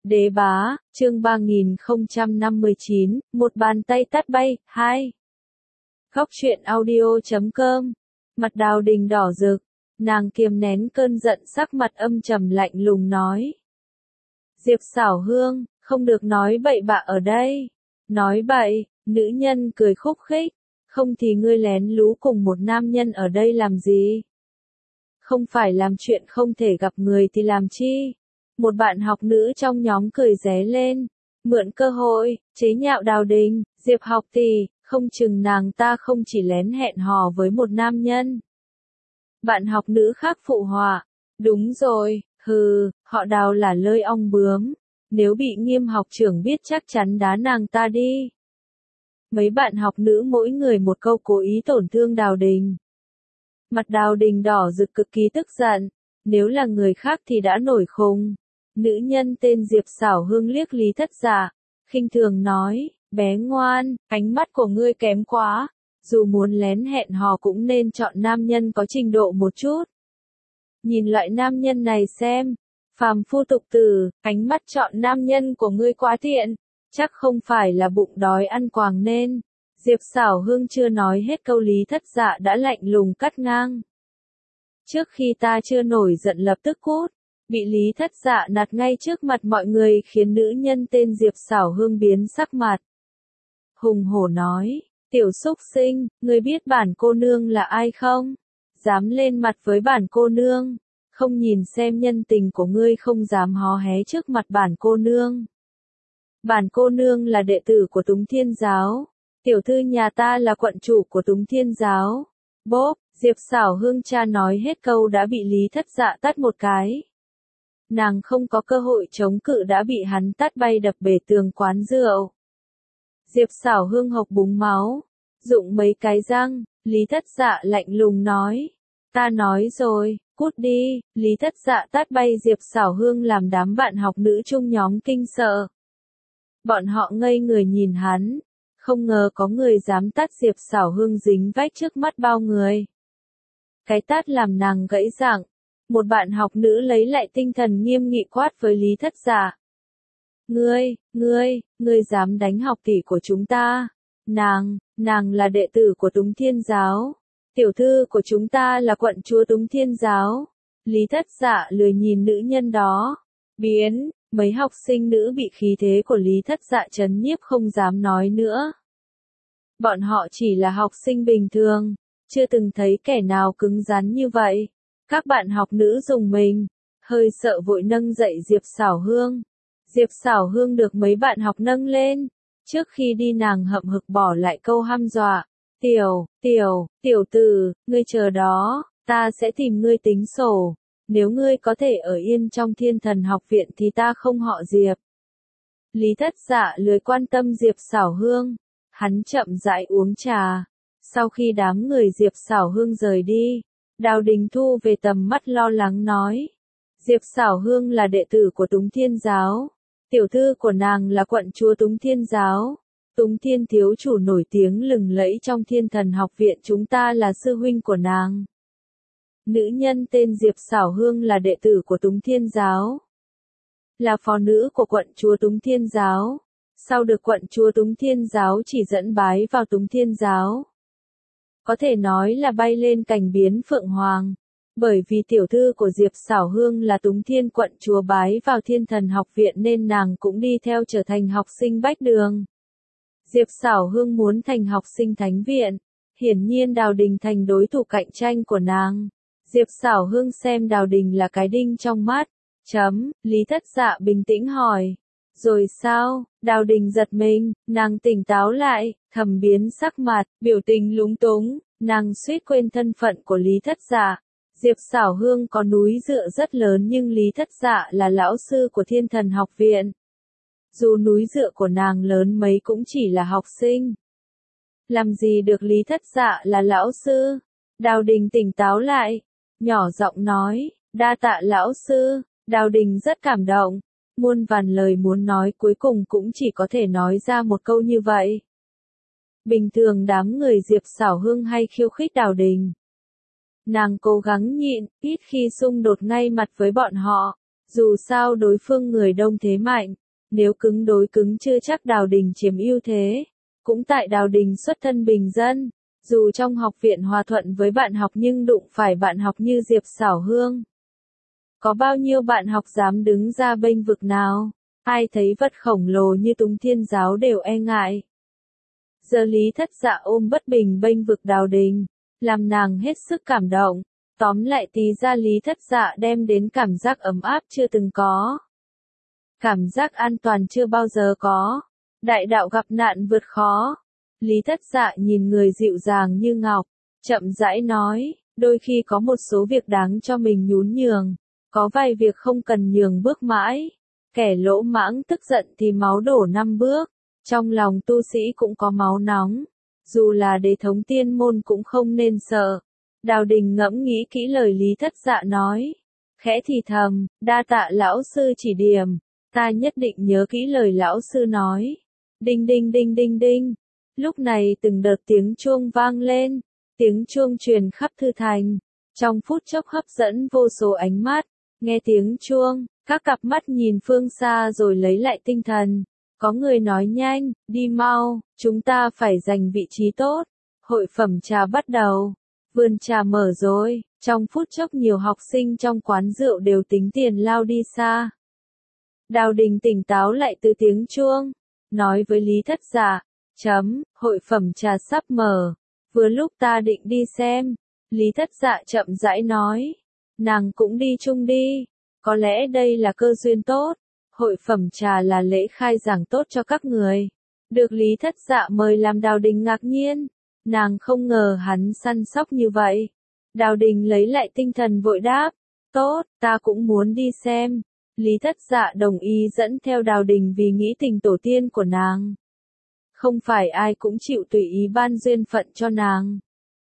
Đế bá, chương 3059, một bàn tay tát bay, 2. Góc truyện audio.com. Mặt Đào Đình đỏ rực, nàng kiềm nén cơn giận, sắc mặt âm trầm lạnh lùng nói. Diệp Xảo Hương, không được nói bậy bạ ở đây. Nói bậy, nữ nhân cười khúc khích, không thì ngươi lén lú cùng một nam nhân ở đây làm gì? Không phải làm chuyện không thể gặp người thì làm chi? Một bạn học nữ trong nhóm cười ré lên, mượn cơ hội, chế nhạo Đào Đình, Diệp học tỷ, không chừng nàng ta không chỉ lén hẹn hò với một nam nhân. Bạn học nữ khác phụ họa, đúng rồi, họ Đào là lơi ong bướm, nếu bị Nghiêm học trưởng biết chắc chắn đá nàng ta đi. Mấy bạn học nữ mỗi người một câu cố ý tổn thương Đào Đình. Mặt Đào Đình đỏ rực cực kỳ tức giận, nếu là người khác thì đã nổi khùng. Nữ nhân tên Diệp Xảo Hương liếc Lý Thất Dạ, khinh thường nói, bé ngoan, ánh mắt của ngươi kém quá, dù muốn lén hẹn hò cũng nên chọn nam nhân có trình độ một chút. Nhìn loại nam nhân này xem, phàm phu tục tử, ánh mắt chọn nam nhân của ngươi quá thiện, chắc không phải là bụng đói ăn quàng nên. Diệp Xảo Hương chưa nói hết câu Lý Thất Dạ đã lạnh lùng cắt ngang. Trước khi ta chưa nổi giận lập tức cút, bị Lý Thất Dạ nạt ngay trước mặt mọi người khiến nữ nhân tên Diệp Xảo Hương biến sắc mặt. Hùng hổ nói, tiểu xúc sinh, ngươi biết bản cô nương là ai không? Dám lên mặt với bản cô nương, không nhìn xem nhân tình của ngươi không dám hó hé trước mặt bản cô nương. Bản cô nương là đệ tử của Túng Thiên Giáo, tiểu thư nhà ta là quận chủ của Túng Thiên Giáo. Bốp, Diệp Xảo Hương cha nói hết câu đã bị Lý Thất Dạ tát một cái. Nàng không có cơ hội chống cự đã bị hắn tát bay đập bể tường quán rượu. Diệp Xảo Hương hộc búng máu, rụng mấy cái răng, Lý Thất Dạ lạnh lùng nói. Ta nói rồi, cút đi, Lý Thất Dạ tát bay Diệp Xảo Hương làm đám bạn học nữ chung nhóm kinh sợ. Bọn họ ngây người nhìn hắn, không ngờ có người dám tát Diệp Xảo Hương dính vách trước mắt bao người. Cái tát làm nàng gãy răng. Một bạn học nữ lấy lại tinh thần nghiêm nghị quát với Lý Thất Dạ. Ngươi dám đánh học tỷ của chúng ta. Nàng là đệ tử của Túng Thiên Giáo. Tiểu thư của chúng ta là quận chúa Túng Thiên Giáo. Lý Thất Dạ lười nhìn nữ nhân đó. Biến, mấy học sinh nữ bị khí thế của Lý Thất Dạ trấn nhiếp không dám nói nữa. Bọn họ chỉ là học sinh bình thường, chưa từng thấy kẻ nào cứng rắn như vậy. Các bạn học nữ rùng mình, hơi sợ vội nâng dậy Diệp Xảo Hương. Diệp Xảo Hương được mấy bạn học nâng lên. Trước khi đi nàng hậm hực bỏ lại câu hăm dọa. Tiểu tử, ngươi chờ đó, ta sẽ tìm ngươi tính sổ. Nếu ngươi có thể ở yên trong Thiên Thần học viện thì ta không họ Diệp. Lý Thất Dạ lười quan tâm Diệp Xảo Hương. Hắn chậm rãi uống trà. Sau khi đám người Diệp Xảo Hương rời đi, Đào Đình thu về tầm mắt lo lắng nói. Diệp Xảo Hương là đệ tử của Túng Thiên Giáo. Tiểu thư của nàng là quận chúa Túng Thiên Giáo. Túng Thiên thiếu chủ nổi tiếng lừng lẫy trong Thiên Thần học viện, chúng ta là sư huynh của nàng. Nữ nhân tên Diệp Xảo Hương là đệ tử của Túng Thiên Giáo. Là phò nữ của quận chúa Túng Thiên Giáo. Sau được quận chúa Túng Thiên Giáo chỉ dẫn bái vào Túng Thiên Giáo. Có thể nói là bay lên cành biến phượng hoàng. Bởi vì tiểu thư của Diệp Xảo Hương là Túng Thiên quận chúa bái vào Thiên Thần học viện nên nàng cũng đi theo trở thành học sinh bách đường. Diệp Xảo Hương muốn thành học sinh thánh viện. Hiển nhiên Đào Đình thành đối thủ cạnh tranh của nàng. Diệp Xảo Hương xem Đào Đình là cái đinh trong mắt. Lý Thất Dạ bình tĩnh hỏi. Rồi sao? Đào Đình giật mình, nàng tỉnh táo lại, thầm biến sắc mặt, biểu tình lúng túng, nàng suýt quên thân phận của Lý Thất Dạ. Diệp Xảo Hương có núi dựa rất lớn nhưng Lý Thất Dạ là lão sư của Thiên Thần học viện. Dù núi dựa của nàng lớn mấy cũng chỉ là học sinh. Làm gì được Lý Thất Dạ là lão sư? Đào Đình tỉnh táo lại, nhỏ giọng nói, đa tạ lão sư. Đào Đình rất cảm động. Muôn vàn lời muốn nói cuối cùng cũng chỉ có thể nói ra một câu như vậy. Bình thường đám người Diệp Xảo Hương hay khiêu khích Đào Đình. Nàng cố gắng nhịn, ít khi xung đột ngay mặt với bọn họ. Dù sao đối phương người đông thế mạnh, nếu cứng đối cứng chưa chắc Đào Đình chiếm ưu thế. Cũng tại Đào Đình xuất thân bình dân, dù trong học viện hòa thuận với bạn học nhưng đụng phải bạn học như Diệp Xảo Hương. Có bao nhiêu bạn học dám đứng ra bênh vực nào, ai thấy vật khổng lồ như Túng Thiên Giáo đều e ngại. Giờ Lý Thất Dạ ôm bất bình bênh vực Đào Đình, làm nàng hết sức cảm động. Tóm lại tí ra Lý Thất Dạ đem đến cảm giác ấm áp chưa từng có. Cảm giác an toàn chưa bao giờ có. Đại đạo gặp nạn vượt khó. Lý Thất Dạ nhìn người dịu dàng như ngọc, chậm rãi nói, đôi khi có một số việc đáng cho mình nhún nhường, có vài việc không cần nhường bước mãi. Kẻ lỗ mãng tức giận thì máu đổ 5 bước, trong lòng tu sĩ cũng có máu nóng, dù là đế thống tiên môn cũng không nên sợ. Đào Đình ngẫm nghĩ kỹ lời Lý Thất Dạ nói, khẽ thì thầm, đa tạ lão sư chỉ điểm, ta nhất định nhớ kỹ lời lão sư nói. Đinh đinh đinh đinh đinh. Lúc này từng đợt tiếng chuông vang lên, tiếng chuông truyền khắp thư thành, trong phút chốc hấp dẫn vô số ánh mắt. Nghe tiếng chuông, các cặp mắt nhìn phương xa rồi lấy lại tinh thần. Có người nói nhanh, đi mau, chúng ta phải giành vị trí tốt. Hội phẩm trà bắt đầu. Vườn trà mở rồi, trong phút chốc nhiều học sinh trong quán rượu đều tính tiền lao đi xa. Đào Đình tỉnh táo lại từ tiếng chuông, nói với Lý Thất Dạ, hội phẩm trà sắp mở, vừa lúc ta định đi xem. Lý Thất Dạ chậm rãi nói, nàng cũng đi chung đi, có lẽ đây là cơ duyên tốt, hội phẩm trà là lễ khai giảng tốt cho các người. Được Lý Thất Dạ mời làm Đào Đình ngạc nhiên, nàng không ngờ hắn săn sóc như vậy. Đào Đình lấy lại tinh thần vội đáp, tốt, ta cũng muốn đi xem. Lý Thất Dạ đồng ý dẫn theo Đào Đình vì nghĩ tình tổ tiên của nàng. Không phải ai cũng chịu tùy ý ban duyên phận cho nàng.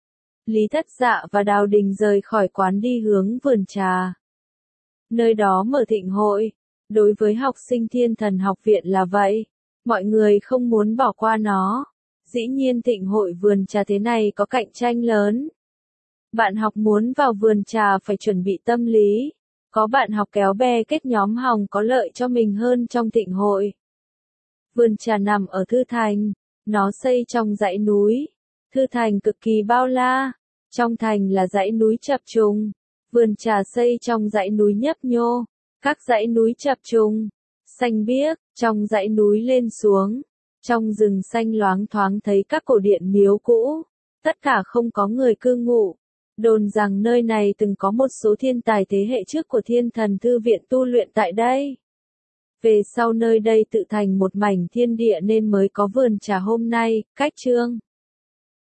Lý Thất Dạ và Đào Đình rời khỏi quán đi hướng vườn trà. Nơi đó mở thịnh hội, đối với học sinh Thiên Thần học viện là vậy, mọi người không muốn bỏ qua nó. Dĩ nhiên thịnh hội vườn trà thế này có cạnh tranh lớn. Bạn học muốn vào vườn trà phải chuẩn bị tâm lý. Có bạn học kéo bè kết nhóm hòng có lợi cho mình hơn trong thịnh hội. Vườn trà nằm ở Thư Thành, nó xây trong dãy núi. Thư Thành cực kỳ bao la, trong thành là dãy núi chập trùng. Vườn trà xây trong dãy núi nhấp nhô, các dãy núi chập trùng, xanh biếc, trong dãy núi lên xuống. Trong rừng xanh loáng thoáng thấy các cổ điện miếu cũ, tất cả không có người cư ngụ. Đồn rằng nơi này từng có một số thiên tài thế hệ trước của Thiên Thần Thư viện tu luyện tại đây. Về sau nơi đây tự thành một mảnh thiên địa nên mới có vườn trà hôm nay. Cách chương